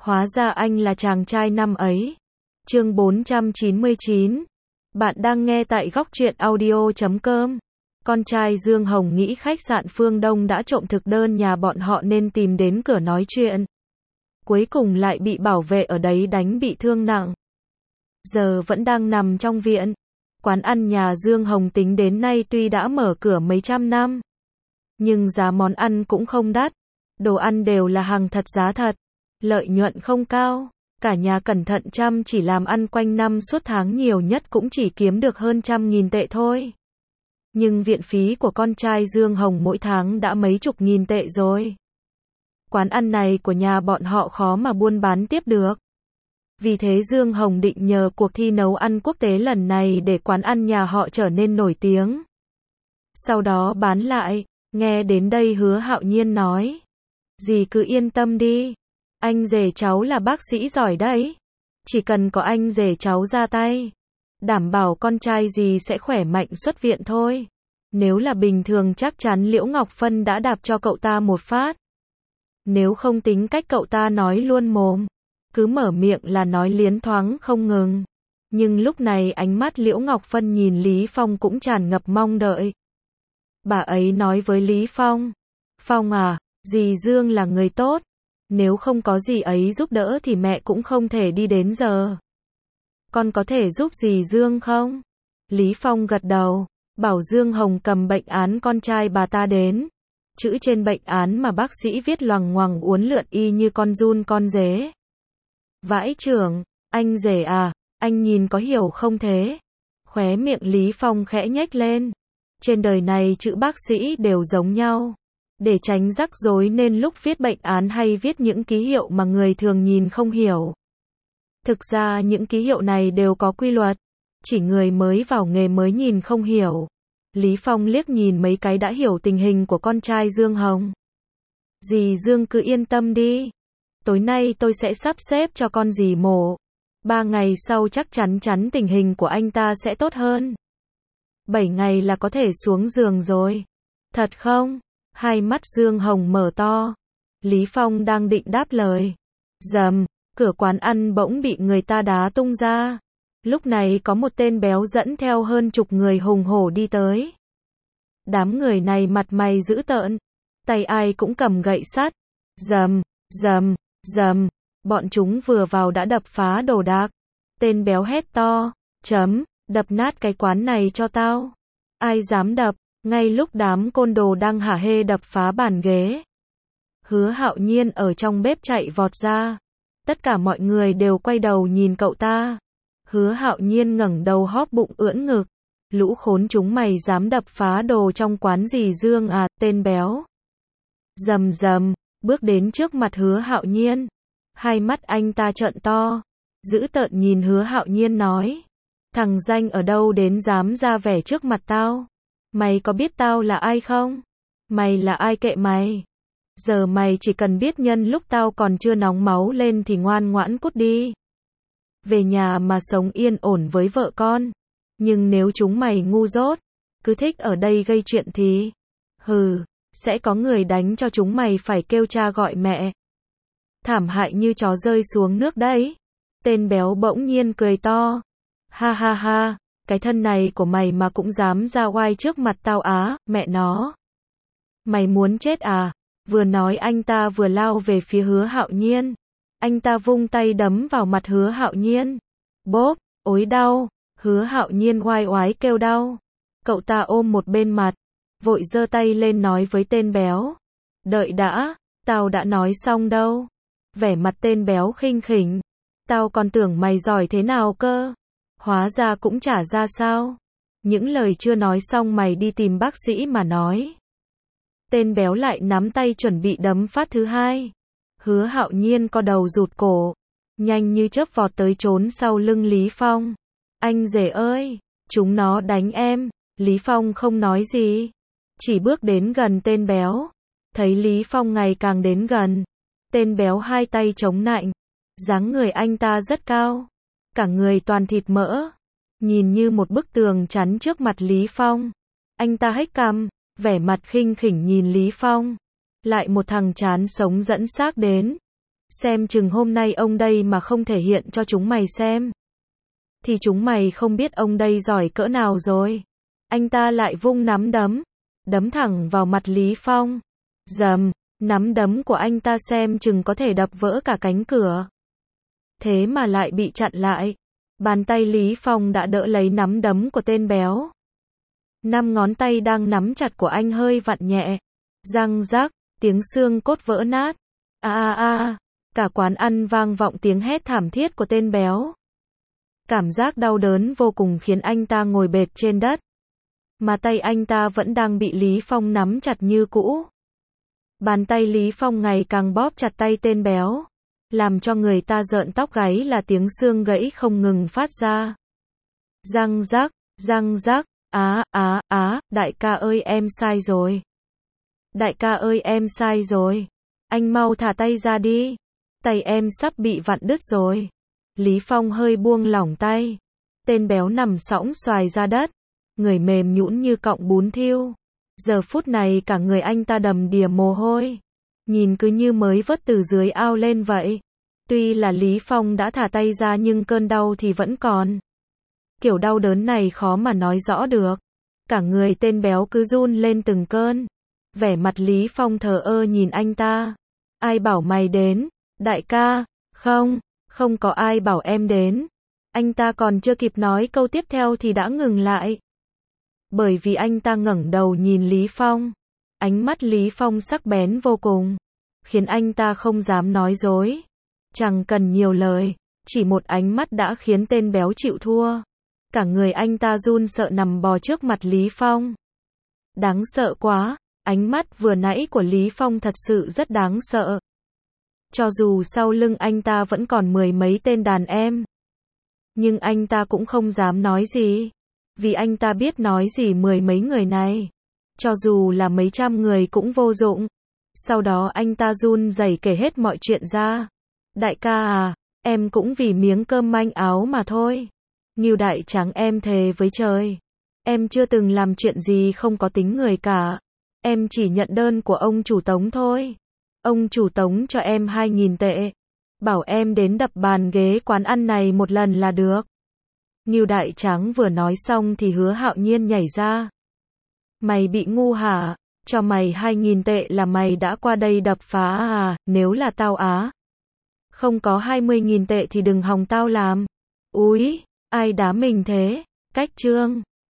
Hóa ra anh là chàng trai năm ấy. Chương 499. Bạn đang nghe tại góc truyện audio.com. Con trai Dương Hồng nghĩ khách sạn Phương Đông đã trộm thực đơn nhà bọn họ nên tìm đến cửa nói chuyện. Cuối cùng lại bị bảo vệ ở đấy đánh bị thương nặng. Giờ vẫn đang nằm trong viện. Quán ăn nhà Dương Hồng tính đến nay tuy đã mở cửa mấy trăm năm, nhưng giá món ăn cũng không đắt. Đồ ăn đều là hàng thật giá thật. Lợi nhuận không cao. Cả nhà cẩn thận chăm chỉ làm ăn quanh năm suốt tháng nhiều nhất cũng chỉ kiếm được hơn 100.000 tệ thôi. Nhưng viện phí của con trai Dương Hồng mỗi tháng đã mấy chục nghìn tệ rồi. Quán ăn này của nhà bọn họ khó mà buôn bán tiếp được. Vì thế Dương Hồng định nhờ cuộc thi nấu ăn quốc tế lần này để quán ăn nhà họ trở nên nổi tiếng. Sau đó bán lại. Nghe đến đây Hứa Hạo Nhiên nói: "Dì cứ yên tâm đi. Anh rể cháu là bác sĩ giỏi đấy. Chỉ cần có anh rể cháu ra tay, đảm bảo con trai dì sẽ khỏe mạnh xuất viện thôi. Nếu là bình thường chắc chắn Liễu Ngọc Phân đã đạp cho cậu ta một phát. Nếu không tính cách cậu ta nói luôn mồm, cứ mở miệng là nói liến thoáng không ngừng." Nhưng lúc này ánh mắt Liễu Ngọc Phân nhìn Lý Phong cũng tràn ngập mong đợi. Bà ấy nói với Lý Phong: "Phong à, dì Dương là người tốt. Nếu không có dì ấy giúp đỡ thì mẹ cũng không thể đi đến giờ. Con có thể giúp dì Dương không?" Lý Phong gật đầu, bảo Dương Hồng cầm bệnh án con trai bà ta đến. Chữ trên bệnh án mà bác sĩ viết loằng ngoằng uốn lượn y như con giun con dế. "Vãi chưởng, anh rể à, anh nhìn có hiểu không thế?" Khóe miệng Lý Phong khẽ nhếch lên. Trên đời này chữ bác sĩ đều giống nhau. Để tránh rắc rối nên lúc viết bệnh án hay viết những ký hiệu mà người thường nhìn không hiểu. Thực ra những ký hiệu này đều có quy luật, chỉ người mới vào nghề mới nhìn không hiểu. Lý Phong liếc nhìn mấy cái đã hiểu tình hình của con trai Dương Hồng. "Dì Dương cứ yên tâm đi. Tối nay tôi sẽ sắp xếp cho con dì mổ. 3 ngày sau chắc chắn tình hình của anh ta sẽ tốt hơn. 7 ngày là có thể xuống giường rồi." "Thật không?" Hai mắt Dương Hồng mở to. Lý Phong đang định đáp lời. Rầm, cửa quán ăn bỗng bị người ta đá tung ra. Lúc này có một tên béo dẫn theo hơn chục người hùng hổ đi tới. Đám người này mặt mày dữ tợn, tay ai cũng cầm gậy sắt. Rầm, rầm, rầm, bọn chúng vừa vào đã đập phá đồ đạc. Tên béo hét to: "Đập nát cái quán này cho tao." "Ai dám đập?" Ngay lúc đám côn đồ đang hả hê đập phá bàn ghế, Hứa Hạo Nhiên ở trong bếp chạy vọt ra. Tất cả mọi người đều quay đầu nhìn cậu ta. Hứa Hạo Nhiên ngẩng đầu hóp bụng ưỡn ngực. "Lũ khốn chúng mày dám đập phá đồ trong quán dì Dương à, tên béo." Rầm rầm, bước đến trước mặt Hứa Hạo Nhiên. Hai mắt anh ta trợn to, dữ tợn nhìn Hứa Hạo Nhiên nói: "Thằng danh ở đâu đến dám ra vẻ trước mặt tao? Mày có biết tao là ai không? Mày là ai kệ mày. Giờ mày chỉ cần biết nhân lúc tao còn chưa nóng máu lên thì ngoan ngoãn cút đi. Về nhà mà sống yên ổn với vợ con. Nhưng nếu chúng mày ngu dốt, cứ thích ở đây gây chuyện thì, sẽ có người đánh cho chúng mày phải kêu cha gọi mẹ. Thảm hại như chó rơi xuống nước đấy." Tên béo bỗng nhiên cười to. "Ha ha ha. Cái thân này của mày mà cũng dám ra oai trước mặt tao á, mẹ nó. Mày muốn chết à?" Vừa nói anh ta vừa lao về phía Hứa Hạo Nhiên. Anh ta vung tay đấm vào mặt Hứa Hạo Nhiên. Bốp, ối đau. Hứa Hạo Nhiên oai oái kêu đau. Cậu ta ôm một bên mặt, vội giơ tay lên nói với tên béo: "Đợi đã, tao đã nói xong đâu." Vẻ mặt tên béo khinh khỉnh. "Tao còn tưởng mày giỏi thế nào cơ. Hóa ra cũng chả ra sao. Những lời chưa nói xong mày đi tìm bác sĩ mà nói." Tên béo lại nắm tay chuẩn bị đấm phát thứ hai. Hứa Hạo Nhiên co đầu rụt cổ, nhanh như chớp vọt tới trốn sau lưng Lý Phong. "Anh rể ơi, chúng nó đánh em." Lý Phong không nói gì, chỉ bước đến gần tên béo. Thấy Lý Phong ngày càng đến gần, tên béo hai tay chống nạnh. Dáng người anh ta rất cao, cả người toàn thịt mỡ, nhìn như một bức tường chắn trước mặt Lý Phong. Anh ta hếch cằm, vẻ mặt khinh khỉnh nhìn Lý Phong. Lại một thằng chán sống dẫn xác đến. Xem chừng hôm nay ông đây mà không thể hiện cho chúng mày xem, thì chúng mày không biết ông đây giỏi cỡ nào rồi. Anh ta lại vung nắm đấm, đấm thẳng vào mặt Lý Phong. Dầm, nắm đấm của anh ta xem chừng có thể đập vỡ cả cánh cửa. Thế mà lại bị chặn lại. Bàn tay Lý Phong đã đỡ lấy nắm đấm của tên béo. 5 ngón tay đang nắm chặt của anh hơi vặn nhẹ. Răng rắc, tiếng xương cốt vỡ nát. Cả quán ăn vang vọng tiếng hét thảm thiết của tên béo. Cảm giác đau đớn vô cùng khiến anh ta ngồi bệt trên đất. Mà tay anh ta vẫn đang bị Lý Phong nắm chặt như cũ. Bàn tay Lý Phong ngày càng bóp chặt tay tên béo, làm cho người ta rợn tóc gáy là tiếng xương gãy không ngừng phát ra. Răng rắc, đại ca ơi em sai rồi. Đại ca ơi em sai rồi. Anh mau thả tay ra đi. Tay em sắp bị vặn đứt rồi. Lý Phong hơi buông lỏng tay. Tên béo nằm sõng xoài ra đất. Người mềm nhũn như cọng bún thiêu. Giờ phút này cả người anh ta đầm đìa mồ hôi. Nhìn cứ như mới vớt từ dưới ao lên vậy. Tuy là Lý Phong đã thả tay ra nhưng cơn đau thì vẫn còn. Kiểu đau đớn này khó mà nói rõ được. Cả người tên béo cứ run lên từng cơn. Vẻ mặt Lý Phong thờ ơ nhìn anh ta. Ai bảo mày đến? Đại ca, không có ai bảo em đến. Anh ta còn chưa kịp nói câu tiếp theo thì đã ngừng lại. Bởi vì anh ta ngẩng đầu nhìn Lý Phong. Ánh mắt Lý Phong sắc bén vô cùng, khiến anh ta không dám nói dối. Chẳng cần nhiều lời, chỉ một ánh mắt đã khiến tên béo chịu thua. Cả người anh ta run sợ nằm bò trước mặt Lý Phong. Đáng sợ quá, ánh mắt vừa nãy của Lý Phong thật sự rất đáng sợ. Cho dù sau lưng anh ta vẫn còn 10 mấy tên đàn em, nhưng anh ta cũng không dám nói gì. Vì anh ta biết nói gì 10 mấy người này, cho dù là mấy trăm người cũng vô dụng. Sau đó anh ta run rẩy kể hết mọi chuyện ra. Đại ca à, em cũng vì miếng cơm manh áo mà thôi. Ngưu đại tráng em thề với trời. Em chưa từng làm chuyện gì không có tính người cả. Em chỉ nhận đơn của ông chủ Tống thôi. Ông chủ Tống cho em 2.000 tệ. Bảo em đến đập bàn ghế quán ăn này một lần là được. Ngưu đại tráng vừa nói xong thì Hứa Hạo Nhiên nhảy ra. Mày bị ngu hả? Cho mày 2.000 tệ là mày đã qua đây đập phá à? Nếu là tao á, không có 20.000 tệ thì đừng hòng tao làm. Úi, ai đá mình thế? Cách chương